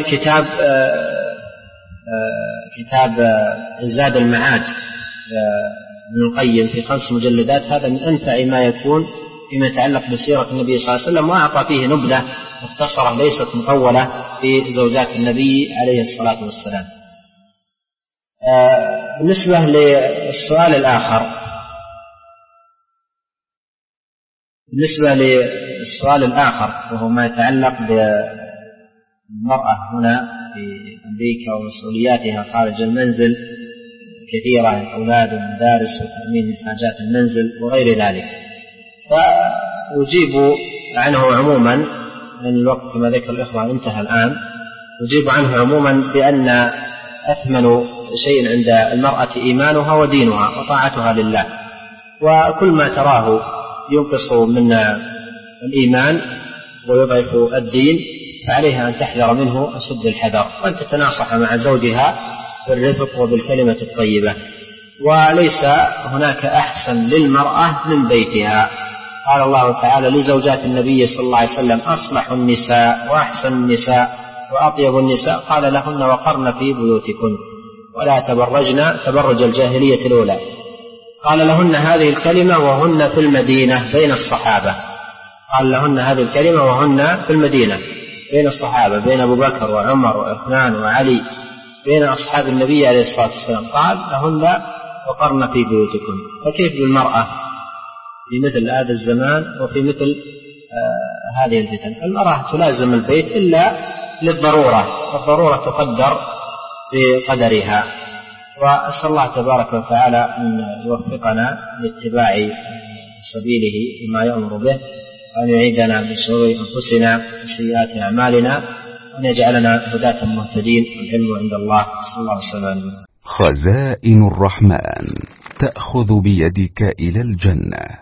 كتاب زاد المعاد ابن القيم في 5 مجلدات، هذا من أنفع ما يكون فيما يتعلق بسيرة النبي صلى الله عليه وسلم، وأعطى فيه نبذة مختصرة ليست مطولة في زوجات النبي عليه الصلاة والسلام. بالنسبة للسؤال الآخر وهو ما يتعلق بالمرأة هنا في أمريكا ومسؤولياتها خارج المنزل كثيرة، الأولاد والمدارس وتأمين حاجات المنزل وغير ذلك، فأجيب عنه عموما، لأن الوقت كما ذكر الإخوة انتهى الآن، أجيب عنه عموما بأن أثمن شيء عند المرأة إيمانها ودينها وطاعتها لله، وكل ما تراه ينقص من الإيمان ويضعف الدين فعليها أن تحذر منه أشد الحذر، وأن تتناصح مع زوجها بالرفق وبالكلمة الطيبة. وليس هناك أحسن للمرأة من بيتها. قال الله تعالى لزوجات النبي صلى الله عليه وسلم: أصلح النساء وأحسن النساء وأطيب النساء قال لهن وقرن في بيوتكن ولا تبرجن تبرج الجاهلية الأولى. قال لهن هذه الكلمة وهن في المدينة بين الصحابة، قال لهن هذه الكلمة وهن في المدينة بين الصحابة، بين أبو بكر وعمر وعثمان وعلي، بين أصحاب النبي عليه الصلاة والسلام، قال لهن وقرن في بيوتكن. فكيف بالمرأة في مثل هذا الزمان وفي مثل هذه الفتن؟ المرأة تلازم البيت إلا للضرورة، والضرورة تقدر بقدرها. وأسأل الله تبارك وتعالى أن يوفقنا لاتباع سبيله بما يأمر به، وأن يعيدنا من شرور أنفسنا وسيئات أعمالنا، وأن يجعلنا هداة مهتدين، والعلم عند الله. صلى الله عليه وسلم. خزائن الرحمن تأخذ بيدك إلى الجنة.